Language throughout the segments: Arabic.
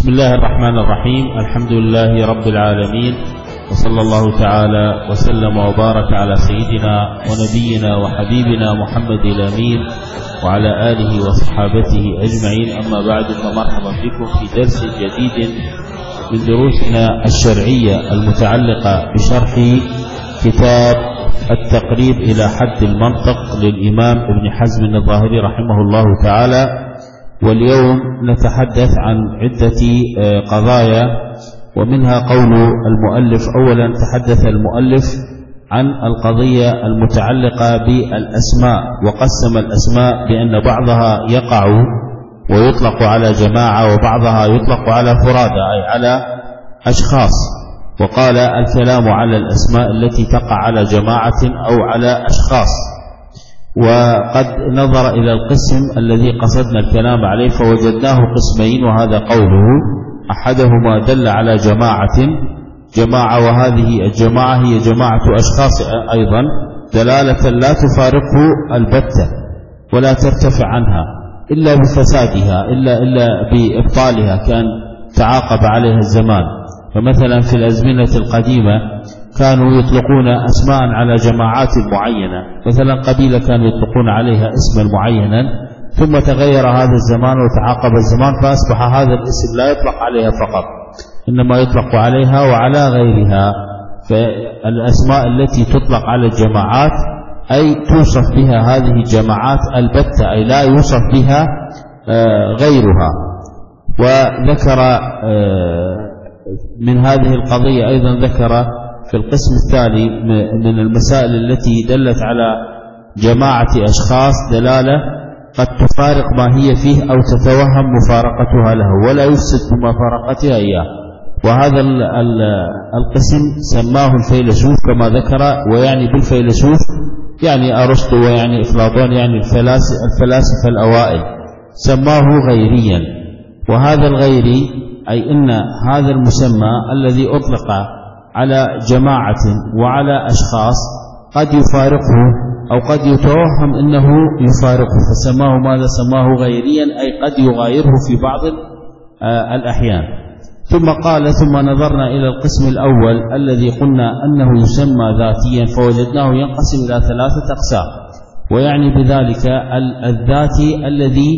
بسم الله الرحمن الرحيم. الحمد لله رب العالمين، وصلى الله تعالى وسلم وبارك على سيدنا ونبينا وحبيبنا محمد الأمين وعلى آله وصحابته أجمعين. أما بعد، فمرحبا بكم في درس جديد من دروسنا الشرعية المتعلقة بشرح كتاب التقريب إلى حد المنطق للإمام ابن حزم الظاهري رحمه الله تعالى. واليوم نتحدث عن عدة قضايا، ومنها قول المؤلف. أولا تحدث المؤلف عن القضية المتعلقة بالأسماء، وقسم الأسماء بأن بعضها يقع ويطلق على جماعة، وبعضها يطلق على فرادى أي على أشخاص. وقال الكلام على الأسماء التي تقع على جماعة أو على أشخاص. وقد نظر إلى القسم الذي قصدنا الكلام عليه فوجدناه قسمين، وهذا قوله: أحدهما دل على جماعة، وهذه الجماعة هي جماعة أشخاص أيضا دلالة لا تفارقه البتة ولا ترتفع عنها إلا بفسادها، إلا بإبطالها، كان تعاقب عليها الزمان. فمثلا في الأزمنة القديمة كانوا يطلقون أسماء على جماعات معينة، مثلا قبيلة كانوا يطلقون عليها اسما معينا، ثم تغير هذا الزمان وتعاقب الزمان، فأصبح هذا الاسم لا يطلق عليها فقط، إنما يطلق عليها وعلى غيرها. فالأسماء التي تطلق على الجماعات أي توصف بها هذه الجماعات البتة، أي لا يوصف بها غيرها. وذكر من هذه القضية أيضا، ذكر في القسم الثاني من المسائل التي دلت على جماعة أشخاص دلالة قد تفارق ما هي فيه أو تتوهم مفارقتها له ولا يفسد بمفارقتها إياه. وهذا القسم سماه الفيلسوف كما ذكر، ويعني بالفيلسوف يعني أرسطو، ويعني أفلاطون، يعني الفلاسفة الأوائل، سماه غيريا. وهذا الغيري أي إن هذا المسمى الذي أطلق على جماعة وعلى أشخاص قد يفارقه أو قد يتوهم أنه يفارقه، فسماه ماذا؟ سماه غيريا، أي قد يغايره في بعض الأحيان. ثم قال: ثم نظرنا إلى القسم الأول الذي قلنا أنه يسمى ذاتيا، فوجدناه ينقسم إلى 3 أقسام. ويعني بذلك الذاتي الذي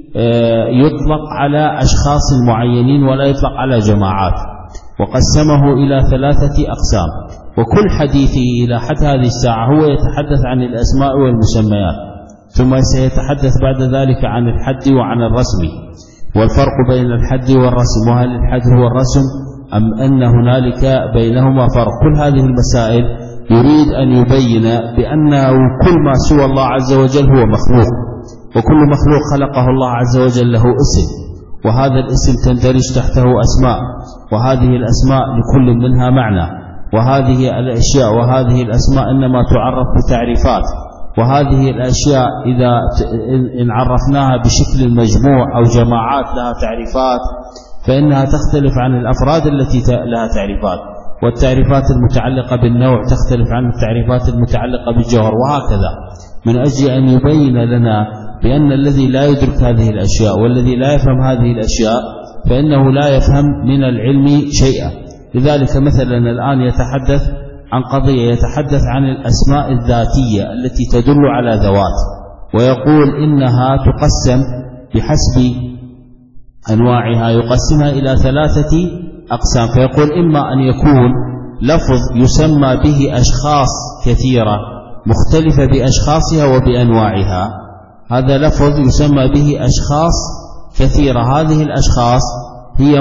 يطلق على أشخاص معينين ولا يطلق على جماعات، وقسمه إلى 3 أقسام. وكل حديثه إلى حد هذه الساعة هو يتحدث عن الأسماء والمسميات، ثم سيتحدث بعد ذلك عن الحد وعن الرسم، والفرق بين الحد والرسم، وهل الحد هو الرسم أم أن هنالك بينهما فرق. كل هذه المسائل يريد أن يبين بأنه كل ما سوى الله عز وجل هو مخلوق، وكل مخلوق خلقه الله عز وجل له اسم، وهذا الاسم تندرج تحته أسماء، وهذه الأسماء لكل منها معنى، وهذه الأشياء وهذه الأسماء إنما تعرف بتعريفات، وهذه الأشياء إذا إن عرفناها بشكل المجموع أو جماعات لها تعريفات فإنها تختلف عن الأفراد التي لها تعريفات، والتعريفات المتعلقة بالنوع تختلف عن التعريفات المتعلقة بالجوهر، وهكذا، من أجل أن يبين لنا بأن الذي لا يدرك هذه الأشياء والذي لا يفهم هذه الأشياء فإنه لا يفهم من العلم شيئا. لذلك مثلا الآن يتحدث عن قضية، يتحدث عن الأسماء الذاتية التي تدل على ذوات، ويقول إنها تقسم بحسب أنواعها، يقسمها إلى 3 أقسام. فيقول: إما أن يكون لفظ يسمى به أشخاص كثيرة مختلفة بأشخاصها وبأنواعها، هذا لفظ يسمى به أشخاص كثيرة، هذه الأشخاص هي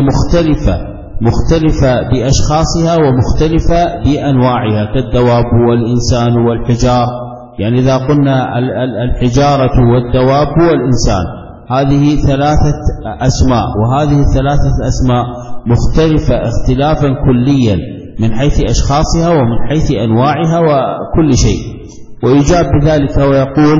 مختلفة بأشخاصها ومختلفة بأنواعها، كالدواب والإنسان والحجار. يعني إذا قلنا الحجارة والدواب والإنسان، هذه 3 أسماء، وهذه 3 أسماء مختلفة اختلافا كليا من حيث أشخاصها ومن حيث أنواعها وكل شيء. ويجاب بذلك ويقول: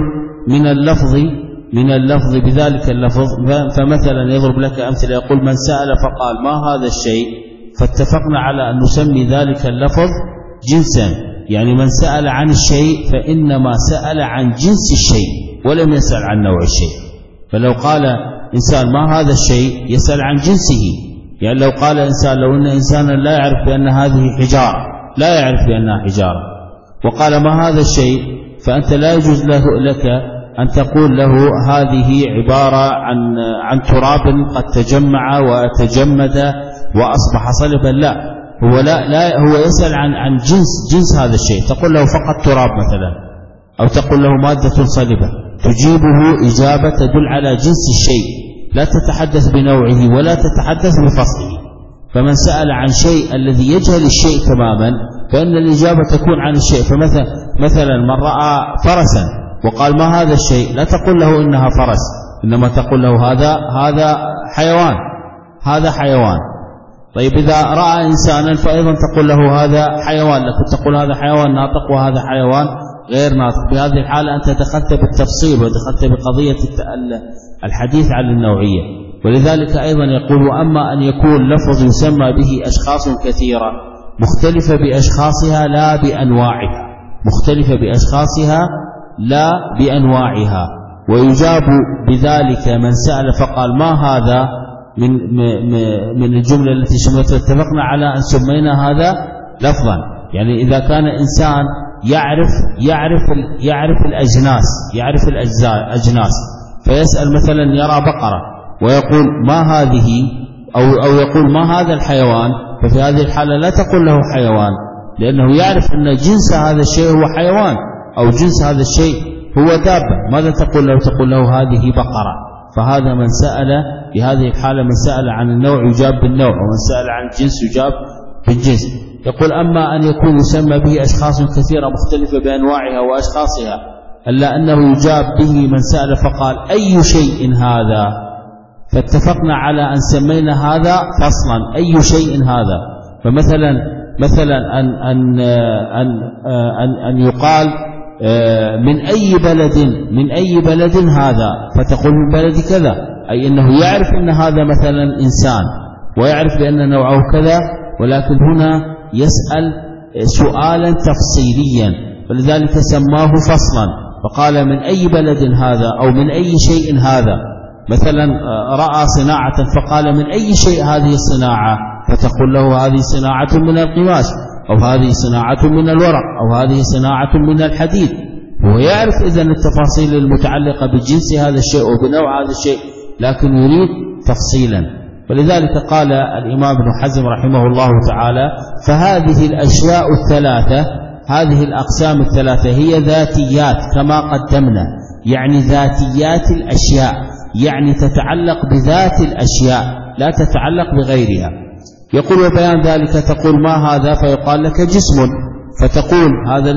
من اللفظ بذلك اللفظ. فمثلا يضرب لك أمثلة، يقول: من سأل فقال ما هذا الشيء، فاتفقنا على أن نسمي ذلك اللفظ جنسا، يعني من سأل عن الشيء فإنما سأل عن جنس الشيء ولم يسأل عن نوع الشيء. فلو قال إنسان ما هذا الشيء يسأل عن جنسه، يعني لو قال إنسان، لو أن إنسانا لا يعرف بأن هذه حجارة، لا يعرف بأنها حجارة، وقال ما هذا الشيء، فأنت لا يجوز لك أن تقول له هذه عبارة عن تراب قد تجمع وتجمد وأصبح صلبا. لا، هو يسأل عن جنس هذا الشيء. تقول له فقط تراب مثلا، أو تقول له مادة صلبة، تجيبه إجابة تدل على جنس الشيء، لا تتحدث بنوعه ولا تتحدث بفصله. فمن سأل عن شيء الذي يجهل الشيء تماما فإن الإجابة تكون عن الشيء. فمثلا من رأى فرسا وقال ما هذا الشيء، لا تقول له إنها فرس، إنما تقول له هذا حيوان، هذا حيوان. طيب إذا رأى إنسانا فأيضا تقول له هذا حيوان، لكن تقول هذا حيوان ناطق وهذا حيوان غير ناطق. بهذه الحالة أنت دخلت بالتفصيل ودخلت بقضية الحديث عن النوعية. ولذلك أيضا يقول وأما أن يكون لفظ يسمى به أشخاص كثيرة مختلفة بأشخاصها لا بأنواعها، مختلفة بأشخاصها لا بأنواعها، ويجاب بذلك من سأل فقال ما هذا من الجملة التي شملت. اتفقنا على أن سمينا هذا لفظا، يعني إذا كان إنسان يعرف الأجناس، يعرف الأجناس، فيسأل مثلا يرى بقرة ويقول ما هذه، أو يقول ما هذا الحيوان، ففي هذه الحالة لا تقول له حيوان، لأنه يعرف أن جنس هذا الشيء هو حيوان، أو جنس هذا الشيء هو دابة. ماذا تقول له؟ تقول له هذه بقرة. فهذا من سأل بهذه الحالة، من سأل عن النوع يجاب بالنوع، ومن سأل عن الجنس يجاب بالجنس. يقول أما أن يكون يسمى به أشخاص كثيرة مختلفة بأنواعها وأشخاصها، ألا أنه يجاب به من سأل فقال أي شيء هذا، فاتفقنا على أن سمينا هذا فصلا، أي شيء هذا. فمثلا أن يقال من أي بلد هذا، فتقول من بلد كذا، أي أنه يعرف أن هذا مثلا إنسان ويعرف بأن نوعه كذا، ولكن هنا يسأل سؤالا تفصيليا، فلذلك سماه فصلا. فقال من أي بلد هذا، أو من أي شيء هذا. مثلا رأى صناعة فقال من أي شيء هذه الصناعة، فتقول له هذه صناعة من القماش، أو هذه صناعة من الورق، أو هذه صناعة من الحديد. هو يعرف إذن التفاصيل المتعلقة بجنس هذا الشيء وبنوع هذا الشيء، لكن يريد تفصيلا. ولذلك قال الإمام ابن حزم رحمه الله تعالى فهذه الأشياء الثلاثة، هذه الأقسام الثلاثة هي ذاتيات كما قدمنا، يعني ذاتيات الأشياء، يعني تتعلق بذات الأشياء لا تتعلق بغيرها. يقول وبيان ذلك تقول ما هذا، فيقال لك جسم، فتقول هذا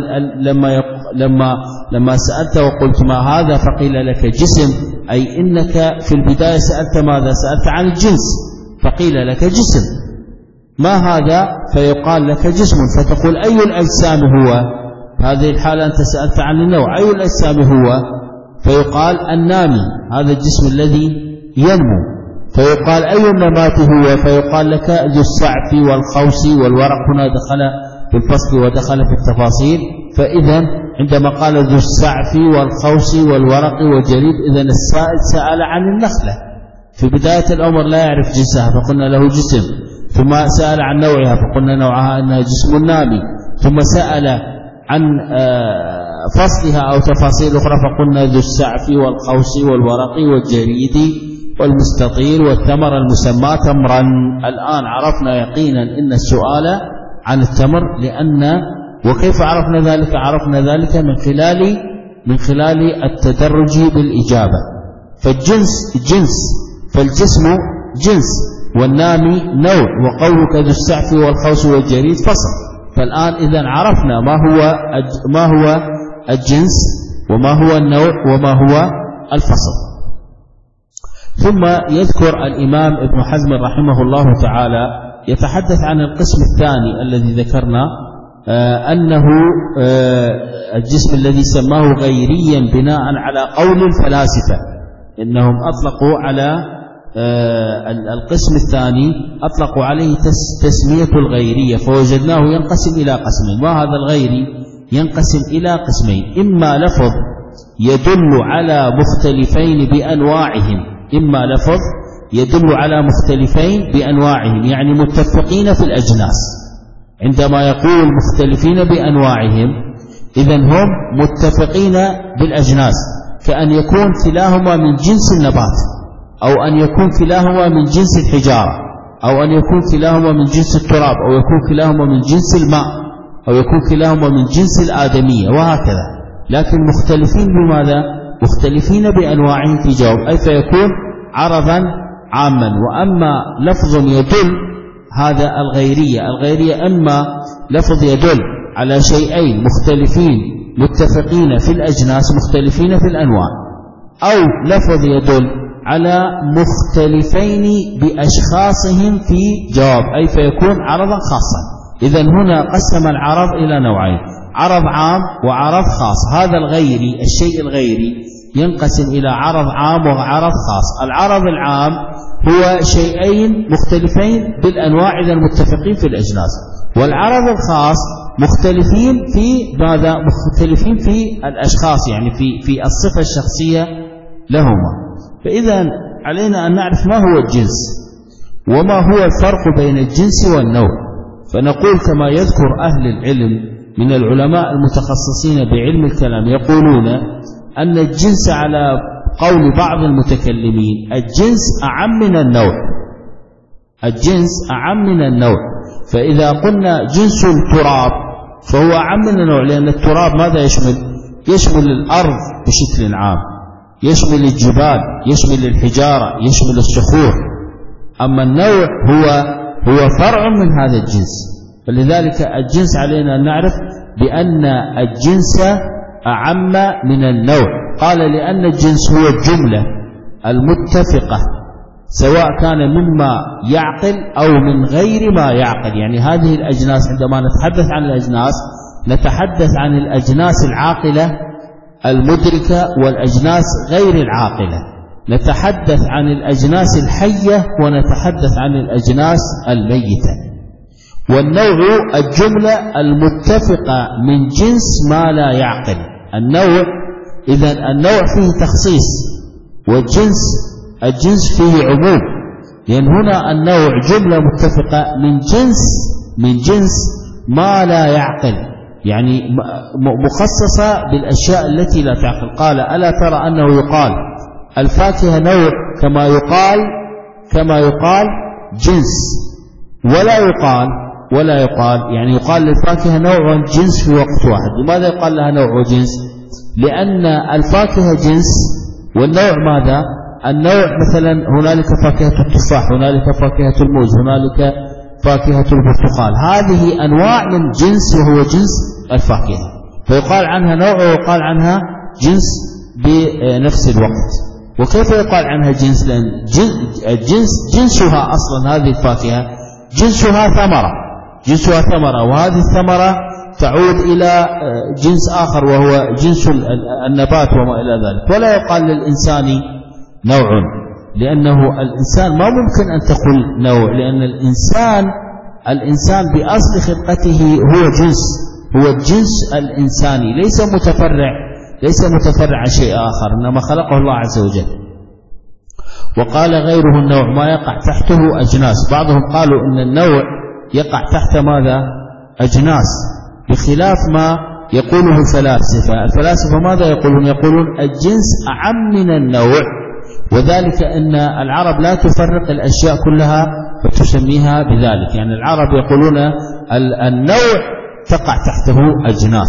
لما سألت وقلت ما هذا فقيل لك جسم، أي إنك في البداية سألت ماذا؟ سألت عن الجنس، فقيل لك جسم. ما هذا؟ فيقال لك جسم، فتقول أي الأجسام هو؟ هذه الحالة أنت سألت عن النوع، أي الأجسام هو؟ فيقال النامي، هذا الجسم الذي ينمو. فيقال أي النبات هو؟ فيقال لك ذو السعف والخوص والورق. هنا دخل في الفصل ودخل في التفاصيل. فإذا عندما قال ذو السعف والخوص والورق والجريد، إذن السائل سأل عن النخلة في بداية الأمر لا يعرف جنسها، فقلنا له جسم. ثم سأل عن نوعها فقلنا نوعها أنها جسم نامي. ثم سأل عن فصلها أو تفاصيل أخرى فقلنا ذو السعف والخوص والورق والجريد والمستطير والثمر المسمى تمرا. الآن عرفنا يقينا إن السؤال عن التمر، لأن وكيف عرفنا ذلك؟ عرفنا ذلك من خلال التدرج بالإجابة. فالجنس جنس، فالجسم جنس، والنامي نوع، وقولك ذو السعف والخوص والجريد فصل. فالآن إذن عرفنا ما هو الجنس وما هو النوع وما هو الفصل. ثم يذكر الإمام ابن حزم رحمه الله تعالى يتحدث عن القسم الثاني الذي ذكرنا، أنه الجسم الذي سماه غيريا بناء على قول الفلاسفة. إنهم أطلقوا على القسم الثاني أطلقوا عليه تسمية الغيرية، فوجدناه ينقسم إلى قسمين. وهذا الغيري ينقسم إلى قسمين: إما لفظ يدل على مختلفين بأنواعهم، إما لفظ يدل على مختلفين بأنواعهم، يعني متفقين في الأجناس. عندما يقول مختلفين بأنواعهم إذن هم متفقين بالأجناس، كأن يكون كلاهما من جنس النبات، أو أن يكون كلاهما من جنس الحجارة، أو أن يكون كلاهما من جنس التراب، أو يكون كلاهما من جنس الماء، أو يكون كلاهما من جنس الآدمية، وهكذا. لكن مختلفين بماذا؟ مختلفين بأنواعهم في جواب، أي فيكون عرضا عاما. وأما لفظ يدل هذا الغيرية أما لفظ يدل على شيئين مختلفين متفقين في الأجناس مختلفين في الأنواع، أو لفظ يدل على مختلفين بأشخاصهم في جواب، أي فيكون عرضا خاصا. إذن هنا قسم العرض إلى نوعين، عرض عام وعرض خاص. هذا الغيري، الشيء الغيري ينقسم إلى عرض عام وعرض خاص. العرض العام هو شيئين مختلفين بالأنواع إذا متفقين في الأجناس، والعرض الخاص مختلفين في ماذا؟ مختلفين في الأشخاص، يعني في الصفة الشخصية لهما. فإذا علينا أن نعرف ما هو الجنس وما هو الفرق بين الجنس والنوع. فنقول كما يذكر أهل العلم من العلماء المتخصصين بعلم الكلام، يقولون أن الجنس على قول بعض المتكلمين الجنس أعم من النوع، الجنس أعم من النوع. فإذا قلنا جنس التراب فهو أعم من النوع، لأن التراب ماذا يشمل؟ يشمل الأرض بشكل عام، يشمل الجبال، يشمل الحجارة، يشمل الصخور. أما النوع هو فرع من هذا الجنس. فلذلك الجنس علينا أن نعرف بأن الجنس أعم من النوع. قال لأن الجنس هو الجملة المتفقة سواء كان مما يعقل أو من غير ما يعقل. يعني هذه الأجناس عندما نتحدث عن الأجناس نتحدث عن الأجناس العاقلة المدركة والأجناس غير العاقلة، نتحدث عن الأجناس الحية ونتحدث عن الأجناس الميتة. والنوع الجملة المتفقة من جنس ما لا يعقل. النوع إذن النوع فيه تخصيص، والجنس فيه عموم، لأن هنا النوع جملة متفقة من جنس ما لا يعقل، يعني مخصصة بالأشياء التي لا تعقل. قال ألا ترى أنه يقال الفاكهة نوع كما يقال جنس، ولا يقال يعني يقال للفاكهة نوع وجنس في وقت واحد. لماذا يقال لها نوع وجنس؟ لأن الفاكهة جنس والنوع ماذا؟ النوع مثلا هنالك فاكهة التفاح، هنالك فاكهة الموز، هنالك فاكهة البرتقال، هذه أنواع من جنس وهو جنس الفاكهة، فيقال عنها نوع ويقال عنها جنس بنفس الوقت. وكيف يقال عنها جنس؟ لأن جنسها أصلا هذه الفاكهة جنسها ثمرة، وهذه الثمرة تعود إلى جنس آخر وهو جنس النبات وما إلى ذلك. ولا يقال للإنسان نوع، لأنه الإنسان ما ممكن أن تقول نوع، لأن الإنسان بأصل خلقته هو الجنس الإنساني، ليس متفرع عن شيء آخر، إنما خلقه الله عز وجل. وقال غيره النوع ما يقع تحته أجناس. بعضهم قالوا إن النوع يقع تحت ماذا؟ أجناس، بخلاف ما يقوله الفلاسفة ماذا يقولون؟ يقولون الجنس أعم من النوع، وذلك أن العرب لا تفرق الأشياء كلها فتسميها بذلك. يعني العرب يقولون النوع تقع تحته أجناس،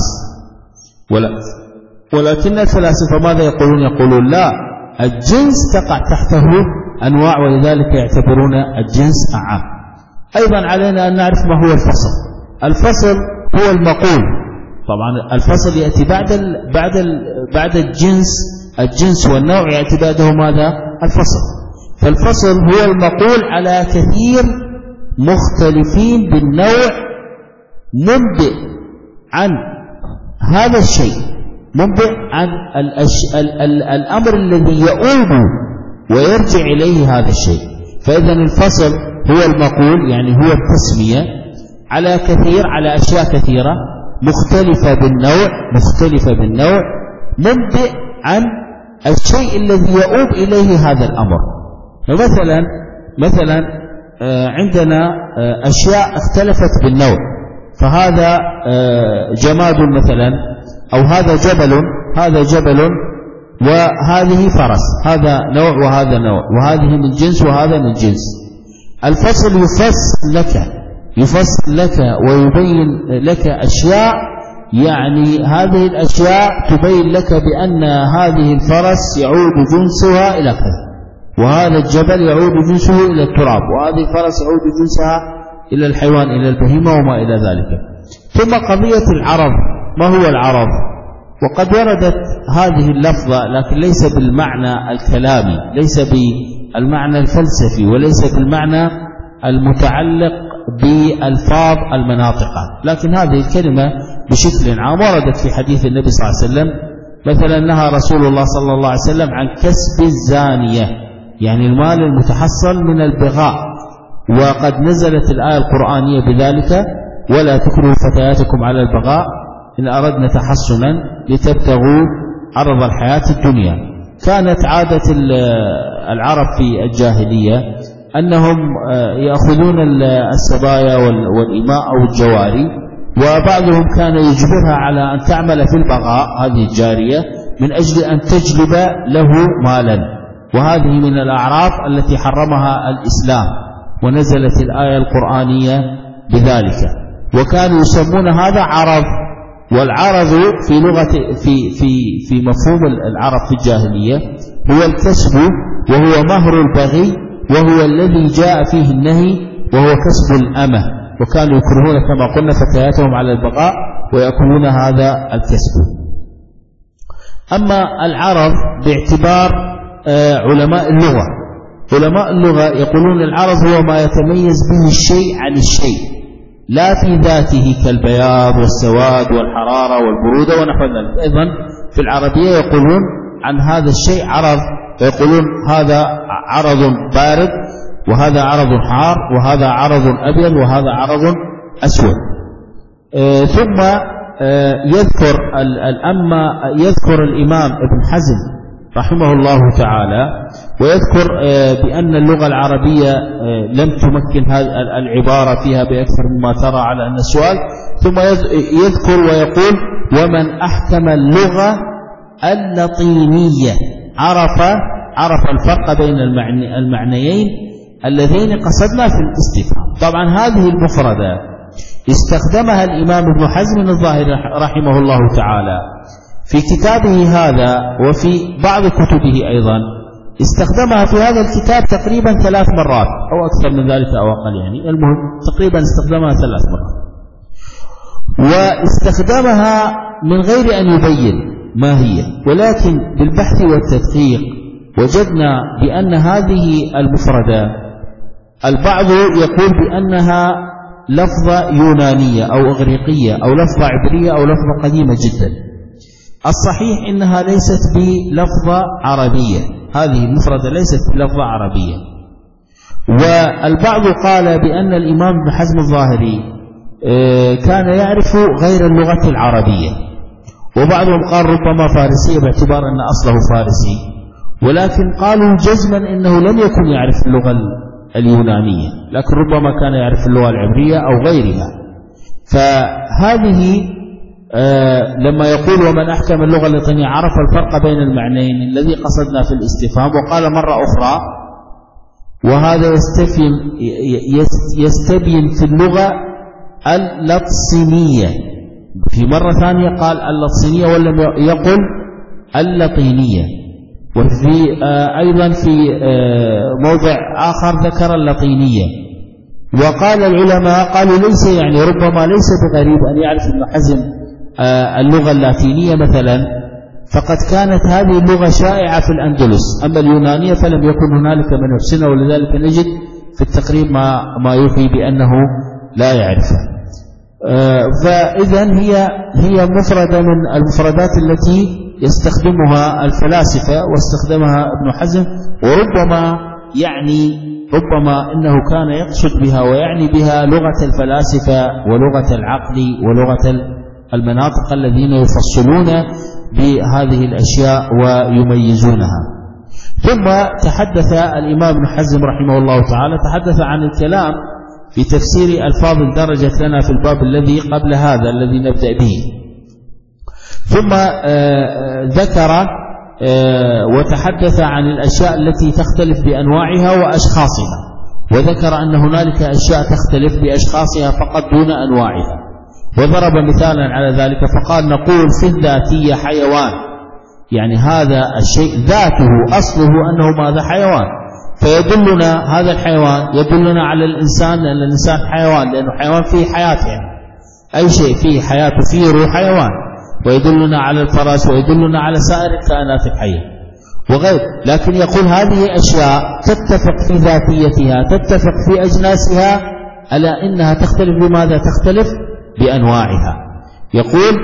ولكن الفلاسفة ماذا يقولون؟ يقولون لا، الجنس تقع تحته أنواع، ولذلك يعتبرون الجنس أعم. أيضا علينا أن نعرف ما هو الفصل هو المقول. طبعا الفصل يأتي بعد الجنس والنوع يأتي بعده ماذا؟ الفصل. فالفصل هو المقول على كثير مختلفين بالنوع، منبئ عن هذا الشيء، منبئ عن الأمر الذي يؤول ويرجع إليه هذا الشيء. فإذا الفصل هو المقول، يعني هو التسمية على أشياء كثيرة مختلفة بالنوع، منبئ عن الشيء الذي يؤول إليه هذا الأمر. مثلا عندنا أشياء اختلفت بالنوع، فهذا جماد مثلا، أو هذا جبل وهذه فرس، هذا نوع وهذا نوع، وهذه من جنس وهذا من جنس. الفصل يفصل لك ويبين لك أشياء، يعني هذه الأشياء تبين لك بأن هذه الفرس يعود جنسها إلى كذا، وهذا الجبل يعود جنسه إلى التراب، وهذه الفرس يعود جنسها إلى الحيوان، إلى البهيمة وما إلى ذلك. ثم قضية العرض، ما هو العرض؟ وقد وردت هذه اللفظة لكن ليس بالمعنى الكلامي، ليس بالمعنى الفلسفي، وليس بالمعنى المتعلق بالفاظ المناطق، لكن هذه الكلمة بشكل عام وردت في حديث النبي صلى الله عليه وسلم. مثلا نهى رسول الله صلى الله عليه وسلم عن كسب الزانية، يعني المال المتحصل من البغاء، وقد نزلت الآية القرآنية بذلك: ولا تكرهوا فتياتكم على البغاء إن أردنا تحصنا لتبتغوا عرض الحياة الدنيا. كانت عادة العرب في الجاهلية أنهم يأخذون السبايا والإماء أو الجواري، وبعضهم كان يجبرها على أن تعمل في البغاء هذه الجارية من أجل أن تجلب له مالا، وهذه من الأعراف التي حرمها الإسلام، ونزلت الآية القرآنية بذلك. وكانوا يسمون هذا عرض، والعرض في لغة في مفهوم العرب في الجاهلية هو الكسب، وهو مهر البغي، وهو الذي جاء فيه النهي، وهو كسب الأمة. وكانوا يكرهون كما قلنا فتياتهم على البغاء ويأكلون هذا الكسب. أما العرض باعتبار علماء اللغة يقولون العرض هو ما يتميز به الشيء عن الشيء، لا في ذاته كالبياض والسواد والحرارة والبرودة ونحو ذلك. أيضا في العربية يقولون عن هذا الشيء عرض، ويقولون هذا عرض بارد، وهذا عرض حار، وهذا عرض أبيض، وهذا عرض أسود. ثم يذكر الإمام ابن حزم رحمه الله تعالى، ويذكر بأن اللغة العربية لم تمكن هذه العبارة فيها بأكثر مما ترى على أن السؤال. ثم يذكر ويقول: ومن أحكم اللغة اللطينية عرف الفرق بين المعنيين اللذين قصدنا في الاستفهام. طبعا هذه المفردة استخدمها الإمام ابن حزم الظاهري رحمه الله تعالى في كتابه هذا، وفي بعض كتبه أيضا استخدمها في هذا الكتاب تقريبا 3 مرات أو أكثر من ذلك أو أقل، يعني المهم تقريبا استخدمها 3 مرات، واستخدمها من غير أن يبين ما هي، ولكن بالبحث والتدقيق وجدنا بأن هذه المفردة البعض يقول بأنها لفظة يونانية أو إغريقية أو لفظة عبرية أو لفظة قديمة جدا. الصحيح إنها ليست بلفظة عربية، هذه المفردة ليست بلفظة عربية. والبعض قال بأن الإمام ابن حزم الظاهري كان يعرف غير اللغة العربية، وبعضهم قال ربما فارسية باعتبار أن أصله فارسي، ولكن قالوا جزما إنه لم يكن يعرف اللغة اليونانية، لكن ربما كان يعرف اللغة العبرية أو غيرها. فهذه لما يقول ومن أحكم اللغة اللطينية عرف الفرق بين المعنيين الذي قصدنا في الاستفهام. وقال مرة أخرى وهذا يستبين في اللغة اللطسينية، في مرة ثانية قال اللطسينية ولم يقل اللطينية، وفي أيضا في موضع آخر ذكر اللطينية. وقال العلماء قالوا ليس يعني ربما ليس بغريب أن يعرف ابن حزم اللغة اللاتينية مثلا، فقد كانت هذه اللغة شائعة في الأندلس، أما اليونانية فلم يكن هنالك من يحسنها، ولذلك نجد في التقريب ما يوحي بأنه لا يعرفه. فإذا هي مفردة من المفردات التي يستخدمها الفلاسفة واستخدمها ابن حزم، وربما إنه كان يقصد بها ويعني بها لغة الفلاسفة ولغة العقل ولغة المناطق الذين يفصلون بهذه الأشياء ويميزونها. ثم تحدث الإمام ابن حزم رحمه الله تعالى تحدث عن الكلام في تفسير ألفاظ درجت لنا في الباب الذي قبل هذا الذي نبدأ به. ثم ذكر وتحدث عن الأشياء التي تختلف بأنواعها وأشخاصها، وذكر أن هنالك أشياء تختلف بأشخاصها فقط دون أنواعها، وضرب مثالا على ذلك فقال نقول في الذاتية حيوان، يعني هذا الشيء ذاته أصله أنه ماذا حيوان، فيدلنا هذا الحيوان يدلنا على الإنسان لأن الإنسان حيوان، لأنه حيوان فيه حياة، يعني أي شيء فيه حياة فيه روح حيوان، ويدلنا على الفرس ويدلنا على سائر الكائنات الحية وغير. لكن يقول هذه أشياء تتفق في ذاتيتها تتفق في أجناسها، ألا إنها تختلف بماذا؟ تختلف بأنواعها. يقول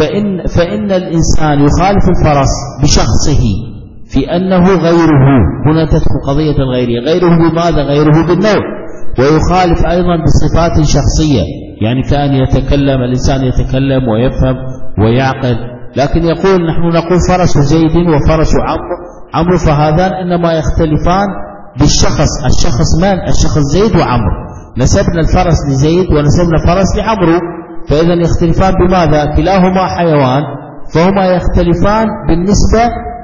فإن الإنسان يخالف الفرس بشخصه في أنه غيره، هنا تدخل قضية الغيرية، غيره بماذا؟ غيره بالنوع. ويخالف أيضا بصفات شخصية، يعني كان يتكلم الإنسان يتكلم ويفهم ويعقل، لكن يقول نحن نقول فرس زيد وفرس عمرو، فهذان إنما يختلفان بالشخص. الشخص من؟ الشخص زيد وعمرو، نسبنا الفرس لزيد ونسبنا الفرس لعمرو، فإذا يختلفان بماذا؟ كلاهما حيوان، فهما يختلفان بالنسبة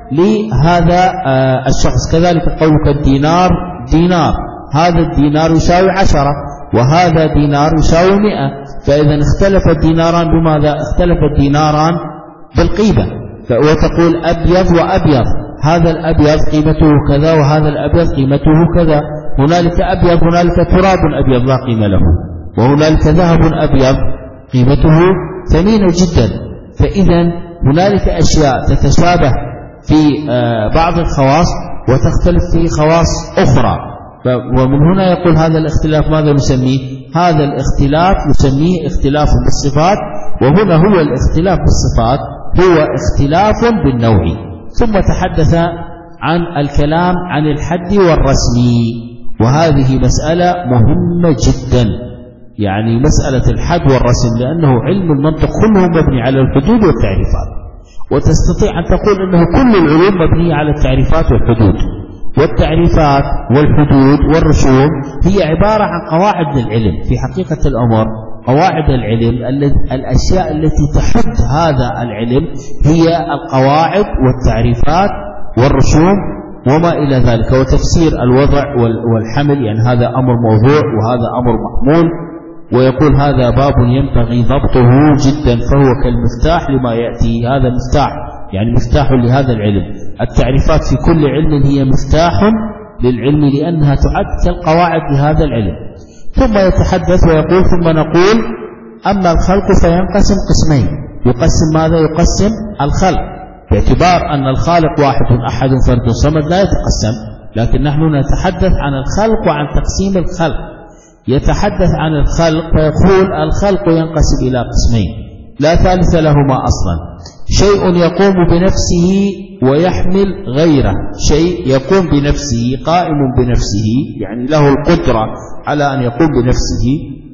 لهذا الشخص. كذلك قولك الدينار دينار، هذا الدينار يساوي 10 وهذا دينار يساوي 100، فإذا اختلف الديناران بماذا؟ اختلف الديناران بالقيمة. وتقول أبيض وأبيض، هذا الأبيض قيمته كذا وهذا الأبيض قيمته كذا، هنالك أبيض هنالك تراب أبيض لا قيمة له، وهنالك ذهب أبيض قيمته ثمينة جدا. فإذا هنالك أشياء تتشابه في بعض الخواص وتختلف في خواص أخرى، ومن هنا يقول هذا الاختلاف ماذا نسميه؟ هذا الاختلاف نسميه اختلاف بالصفات، وهنا هو الاختلاف بالصفات هو اختلاف بالنوع. ثم تحدث عن الكلام عن الحد والرسم، وهذه مسألة مهمة جدا، يعني مسألة الحد والرسم، لأنه علم المنطق كله مبني على الحدود والتعريفات، وتستطيع أن تقول أنه كل العلوم مبنية على التعريفات والحدود، والتعريفات والحدود والرسوم هي عبارة عن قواعد للعلم. في حقيقة الأمر قواعد العلم الأشياء التي تحد هذا العلم هي القواعد والتعريفات والرسوم وما إلى ذلك، وتفسير الوضع والحمل، يعني هذا أمر موضوع وهذا أمر محمول. ويقول هذا باب ينبغي ضبطه جدا، فهو كالمفتاح لما يأتي، هذا مفتاح يعني مفتاح لهذا العلم. التعريفات في كل علم هي مفتاح للعلم لأنها تعد كالقواعد لهذا العلم. ثم يتحدث ويقول ثم نقول أما الخلق فينقسم قسمين. يقسم ماذا؟ يقسم الخلق، باعتبار أن الخالق واحد أحد فرد صمد لا يتقسم، لكن نحن نتحدث عن الخلق وعن تقسيم الخلق. يتحدث عن الخلق فيقول الخلق ينقسم إلى قسمين لا ثالث لهما أصلا: شيء يقوم بنفسه ويحمل غيره، شيء يقوم بنفسه قائم بنفسه، يعني له القدرة على أن يقوم بنفسه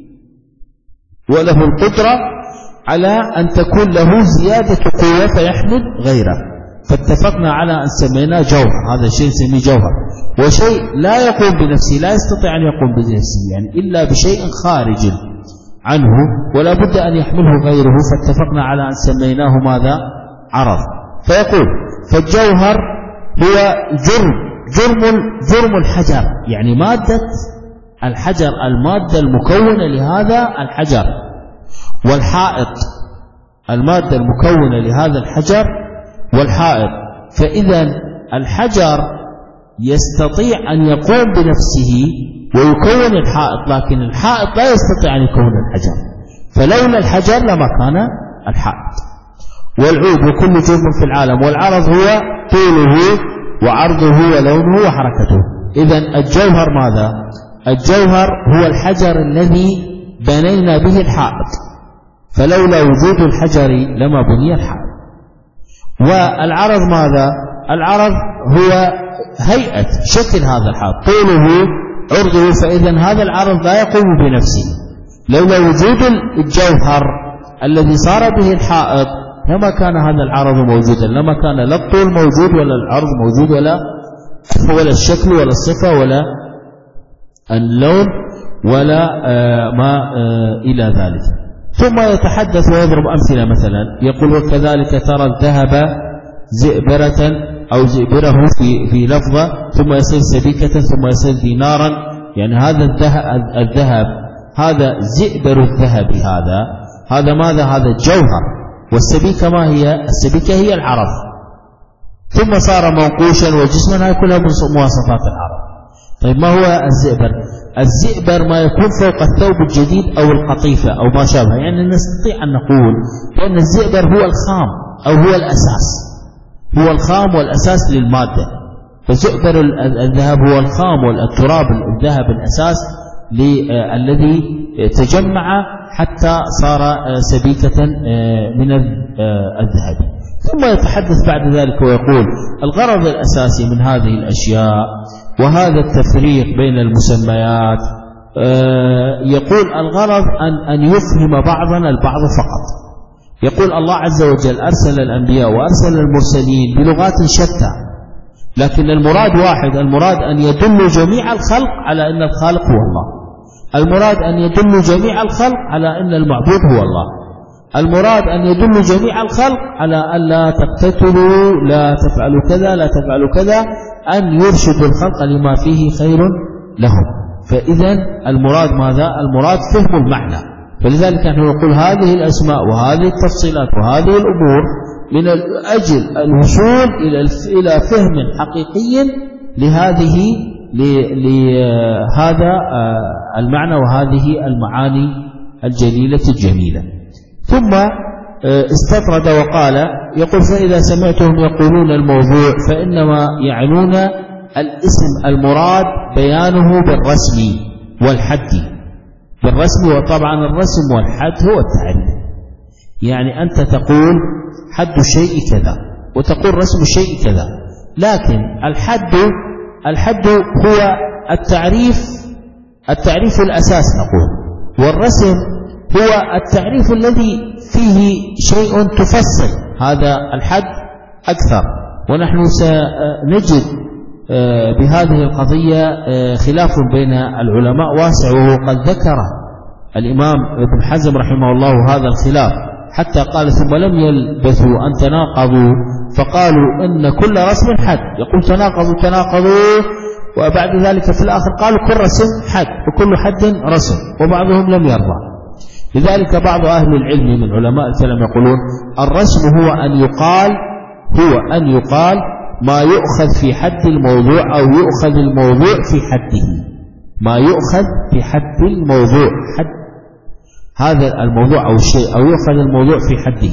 وله القدرة على أن تكون له زيادة قوة فيحمل غيره، فاتفقنا على أن سمينا جوهر، هذا الشيء نسميه جوهر. وشيء لا يقوم بنفسه، لا يستطيع أن يقوم بنفسه يعني إلا بشيء خارج عنه ولا بد أن يحمله غيره، فاتفقنا على أن سميناه ماذا؟ عرض. فيقول فالجوهر هو جرم الحجر، يعني مادة الحجر، المادة المكونة لهذا الحجر، والحائط المادة المكونة لهذا الحجر والحائط. فإذا الحجر يستطيع أن يقوم بنفسه ويكون الحائط، لكن الحائط لا يستطيع أن يكون الحجر، فلولا الحجر لما كان الحائط. والعود وكل جزء في العالم، والعرض هو طوله وعرضه ولونه وحركته. إذن الجوهر ماذا؟ الجوهر هو الحجر الذي بنينا به الحائط، فلولا وجود الحجر لما بني الحائط. والعرض ماذا؟ العرض هو هيئة شكل هذا الحائط، طوله عرضه، فإذا هذا العرض لا يقوم بنفسه. لولا وجود الجوهر الذي صار به الحائط لما كان هذا العرض موجودا، لما كان لا الطول موجود ولا العرض موجود ولا ولا الشكل ولا الصفة ولا اللون ولا ما إلى ذلك. ثم يتحدث ويضرب أمثلة، مثلا يقول وكذلك ترى الذهب زئبرة أو زئبره في لفظة ثم يصير سبيكة ثم يصير دينارا، يعني هذا الذهب هذا زئبر الذهب، هذا ماذا؟ هذا الجوهر. والسبيكة ما هي؟ السبيكة هي العرض، ثم صار منقوشا وجسما، هاي كلها مواصفات العرض. طيب ما هو الزئبر؟ الزئبر ما يكون فوق الثوب الجديد أو القطيفة أو ما شابه، يعني نستطيع أن نقول بأن الزئبر هو الخام أو هو الأساس، هو الخام والأساس للمادة. فزئبر الذهب هو الخام والتراب الذهب الأساس الذي تجمع حتى صار سبيكة من الذهب. ثم يتحدث بعد ذلك ويقول الغرض الأساسي من هذه الأشياء وهذا التفريق بين المسميات، يقول الغرض أن يفهم بعضنا البعض فقط. يقول الله عز وجل أرسل الأنبياء وأرسل المرسلين بلغات شتى، لكن المراد واحد، المراد أن يدل جميع الخلق على أن الخالق هو الله، المراد أن يدل جميع الخلق على أن المعبود هو الله، المراد أن يدل جميع الخلق على أن لا تقتتلوا، لا تفعلوا كذا، لا تفعلوا كذا، أن يرشدوا الخلق لما فيه خير لهم. فإذا المراد ماذا؟ المراد فهم المعنى. فلذلك نحن نقول هذه الأسماء وهذه التفصيلات وهذه الأمور من أجل الوصول إلى فهم حقيقي لهذا المعنى وهذه المعاني الجليلة الجميلة. ثم استطرد وقال يقول فإذا سمعتهم يقولون الموضوع فإنما يعنون الاسم المراد بيانه بالرسم والحد. بالرسم، وطبعا الرسم والحد هو التعريف، يعني أنت تقول حد الشيء كذا وتقول رسم الشيء كذا، لكن الحد هو التعريف الأساس نقول، والرسم هو التعريف الذي فيه شيء تفصل هذا الحد أكثر. ونحن سنجد بهذه القضية خلاف بين العلماء واسع، وهو قد ذكر الإمام ابن حزم رحمه الله هذا الخلاف، حتى قال ثم لم يلبثوا أن تناقضوا فقالوا إن كل رسم حد. يقول تناقضوا وبعد ذلك في الآخر قالوا كل رسم حد وكل حد رسم، وبعضهم لم يرضى. لذلك بعض أهل العلم من علماء الكلام يقولون الرسم هو أن يقال ما يؤخذ في حد الموضوع أو يؤخذ الموضوع في حده، ما يؤخذ في حد الموضوع، حد هذا الموضوع أو الشيء، أو يؤخذ الموضوع في حده.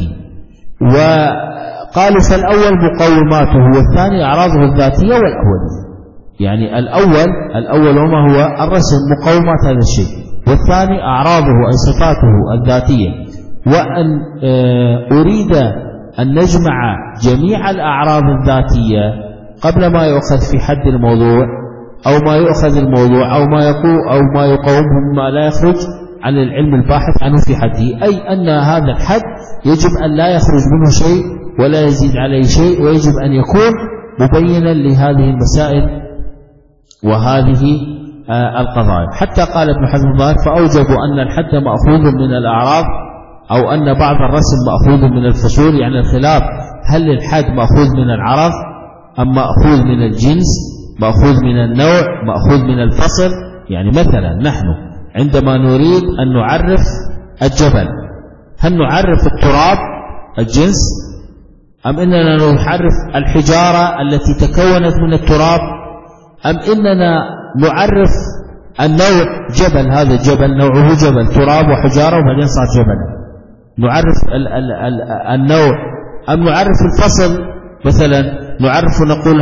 وقالوا فالأول مقوماته والثاني أعراضه الذاتية والأولية، يعني الأول وما هو الرسم مقومات هذا الشيء، والثاني أعراضه أي صفاته الذاتية. وأن أريد أن نجمع جميع الأعراض الذاتية قبل ما يؤخذ في حد الموضوع أو ما يؤخذ الموضوع أو ما يقومه مما لا يخرج عن العلم الباحث عنه في حده، أي أن هذا الحد يجب أن لا يخرج منه شيء ولا يزيد عليه شيء، ويجب أن يكون مبينا لهذه المسائل وهذه القضايا. حتى قال ابن حزم الظاهر فأوجبوا أن الحد مأخوذ من الأعراض أو أن بعض الرسم مأخوذ من الفصول، يعني الخلاف هل الحد مأخوذ من العرض أم مأخوذ من الجنس، مأخوذ من النوع، مأخوذ من الفصل. يعني مثلا نحن عندما نريد أن نعرف الجبل، هل نعرف التراب الجنس أم إننا نعرف الحجارة التي تكونت من التراب، أم إننا نعرف النوع جبل، هذا الجبل نوعه جبل تراب وحجارة وبعدين صار جبل، نعرف النوع، أم نعرف الفصل، مثلا نعرف نقول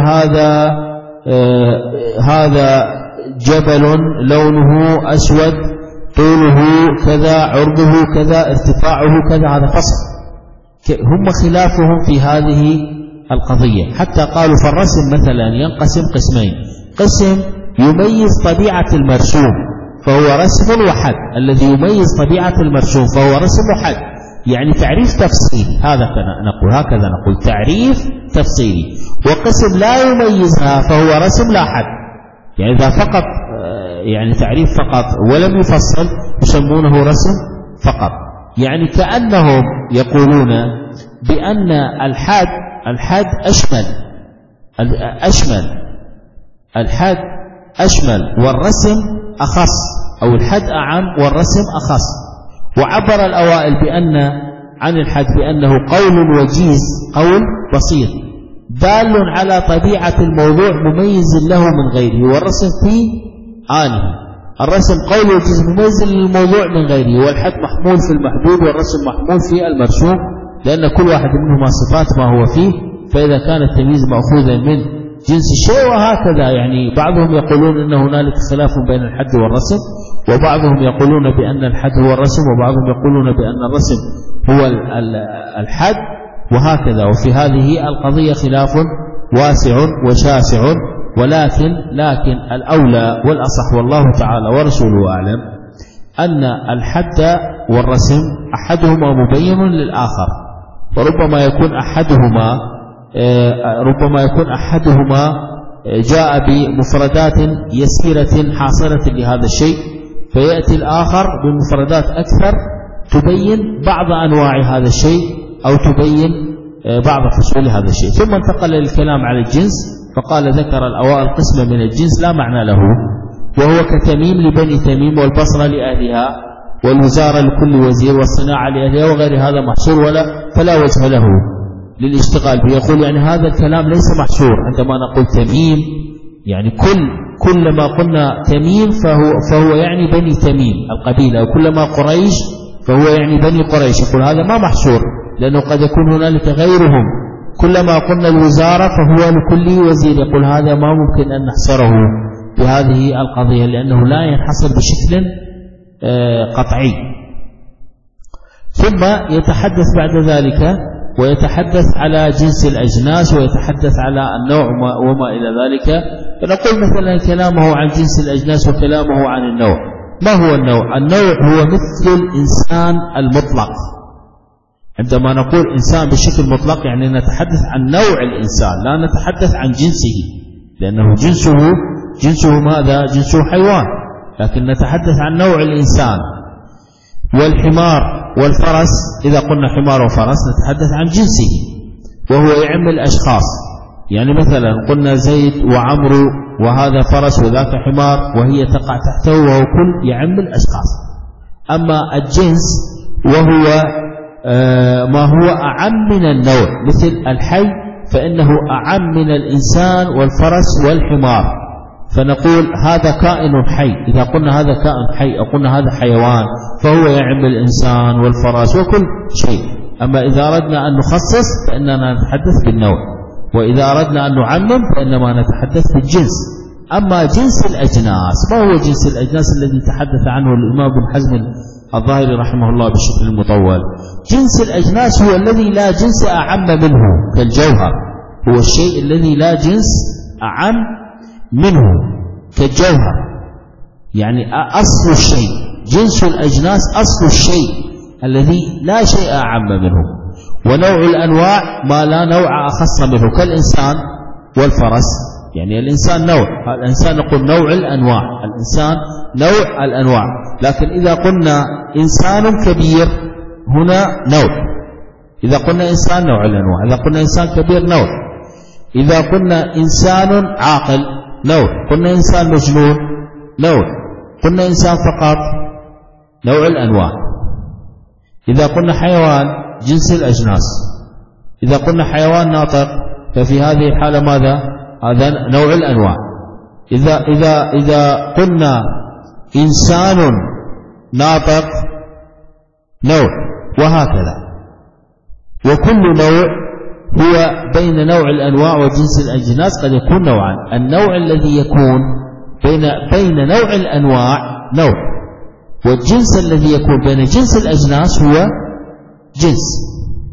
هذا جبل لونه أسود طوله كذا عرضه كذا ارتفاعه كذا، هذا فصل. هم خلافهم في هذه القضية، حتى قالوا فالرسم مثلا ينقسم قسمين، قسم يميز طبيعة المرسوم فهو رسم وحد، الذي يميز طبيعة المرسوم فهو رسم وحد، يعني تعريف تفصيلي، هكذا نقول تعريف تفصيلي. وقسم لا يميزها فهو رسم لا حد. يعني إذا فقط يعني تعريف فقط ولم يفصل يسمونه رسم فقط. يعني كأنهم يقولون بأن الحد أشمل والرسم أخص، أو الحد أعم والرسم أخص. وعبر الأوائل عن الحد بأنه قول وجيز، قول بسيط دال على طبيعة الموضوع مميز له من غيره، والرسم في آنه. الرسم قول وجيز مميز للموضوع من غيره، والحد محمول في المحدود والرسم محمول في المرسوم، لأن كل واحد منهما صفات ما هو فيه. فإذا كان التمييز مأخوذا من جنس الشيء وهكذا. يعني بعضهم يقولون أن هنالك خلاف بين الحد والرسم، وبعضهم يقولون بأن الحد هو الرسم، وبعضهم يقولون بأن الرسم هو الحد، وهكذا. وفي هذه القضية خلاف واسع وشاسع، لكن الأولى والأصح والله تعالى ورسوله أعلم أن الحد والرسم أحدهما مبين للآخر، وربما يكون أحدهما جاء بمفردات يسيرة حاصلة لهذا الشيء، فيأتي الآخر بمفردات أكثر تبين بعض أنواع هذا الشيء أو تبين بعض فصول هذا الشيء. ثم انتقل للكلام على الجنس، فقال ذكر الأوائل قسم من الجنس لا معنى له، وهو كتميم لبني تميم، والبصرة لأهلها، والوزارة لكل وزير، والصناعة لأهلها، وغير هذا محصور فلا وجه له للاشتغال به. يقول يعني هذا الكلام ليس محصور. عندما نقول تميم يعني كل ما قلنا تميم فهو يعني بني تميم القبيلة، وكلما قريش فهو يعني بني قريش. يقول هذا ما محصور، لأنه قد يكون هنالك غيرهم. كلما قلنا الوزارة فهو لكل وزير. يقول هذا ما ممكن أن نحصره بهذه القضية، لأنه لا ينحصر بشكل قطعي. ثم يتحدث بعد ذلك ويتحدث على جنس الأجناس، ويتحدث على النوع وما إلى ذلك. فنقول مثلا كلامه عن جنس الأجناس وكلامه عن النوع. ما هو النوع؟ النوع هو مثل الإنسان المطلق. عندما نقول إنسان بشكل مطلق يعني نتحدث عن نوع الإنسان، لا نتحدث عن جنسه، لأنه جنسه ماذا؟ جنسه حيوان، لكن نتحدث عن نوع الإنسان. والحمار والفرس، إذا قلنا حمار وفرس نتحدث عن جنسه، وهو يعم الأشخاص. يعني مثلا قلنا زيد وعمرو، وهذا فرس وذاك حمار، وهي تقع تحته، وهو كل يعم الأشخاص. أما الجنس وهو ما هو أعم من النوع، مثل الحي فإنه أعم من الإنسان والفرس والحمار، فنقول هذا كائن حي. إذا قلنا هذا كائن حي أو قلنا هذا حيوان فهو يعم الإنسان والفرس وكل شيء. أما إذا أردنا أن نخصص فإننا نتحدث بالنوع، وإذا أردنا أن نعمم فإنما نتحدث بالجنس. أما جنس الأجناس، ما هو جنس الأجناس الذي تحدث عنه الإمام ابن حزم الظاهري رحمه الله بالشكل المطول؟ جنس الأجناس هو الذي لا جنس أعم منه، كالجوهر، هو الشيء الذي لا جنس أعم منه كالجوهر، يعني أصل الشيء. جنس الأجناس أصل الشيء الذي لا شيء أعم منه. ونوع الأنواع ما لا نوع أخص منه، كالإنسان والفرس. يعني الإنسان نوع، الإنسان نقول نوع الأنواع، الإنسان نوع الأنواع. لكن إذا قلنا إنسان كبير هنا نوع، إذا قلنا إنسان نوع الأنواع، إذا قلنا إنسان كبير نوع، إذا قلنا إنسان عاقل نوع، قلنا إنسان مجنون نوع، قلنا إنسان فقط نوع الأنواع. إذا قلنا حيوان جنس الأجناس، إذا قلنا حيوان ناطق ففي هذه الحالة ماذا؟ هذا نوع الأنواع. إذا قلنا إنسان ناطق نوع، وهكذا. وكل نوع هو بين نوع الأنواع وجنس الأجناس قد يكون نوعا. النوع الذي يكون بين نوع الأنواع نوع، والجنس الذي يكون بين جنس الأجناس هو جنس.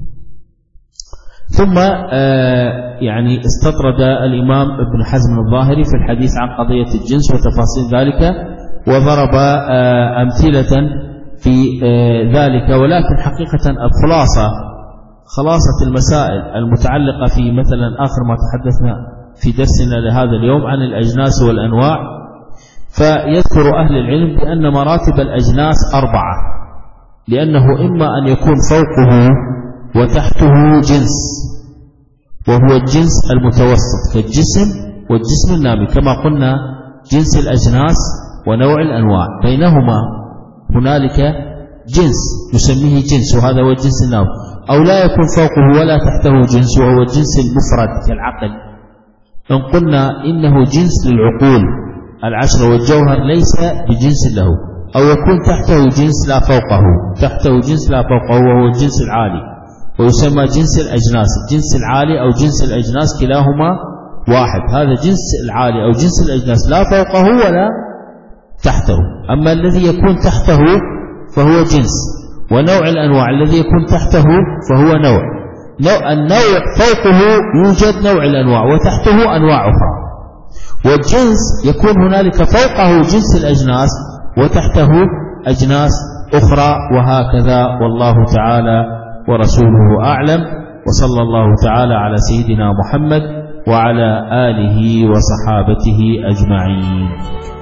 ثم يعني استطرد الإمام ابن حزم الظاهري في الحديث عن قضية الجنس وتفاصيل ذلك، وضرب أمثلة في ذلك. ولكن حقيقة خلاصة المسائل المتعلقة في مثلا آخر ما تحدثنا في درسنا لهذا اليوم عن الأجناس والأنواع، فيذكر أهل العلم بأن مراتب الأجناس 4، لأنه إما أن يكون فوقه وتحته جنس، وهو الجنس المتوسط كالجسم والجسم النامي كما قلنا، جنس الأجناس ونوع الأنواع، بينهما هنالك جنس نسميه جنس وهذا هو الجنس النامي، أو لا يكون فوقه ولا تحته جنس وهو الجنس المفرد كالعقل. إن قلنا إنه جنس للعقول 10 والجوهر ليس بجنس له، أو يكون تحته جنس لا فوقه وهو الجنس العالي، ويسمى جنس الأجناس، الجنس العالي أو جنس الأجناس كلاهما واحد. هذا جنس العالي أو جنس الأجناس لا فوقه ولا تحته. أما الذي يكون تحته فهو جنس، ونوع الأنواع الذي يكون تحته فهو نوع. النوع فوقه يوجد نوع الأنواع وتحته أنواع أخرى، والجنس يكون هنالك فوقه جنس الأجناس وتحته أجناس أخرى، وهكذا. والله تعالى ورسوله أعلم، وصلى الله تعالى على سيدنا محمد وعلى آله وصحابته أجمعين.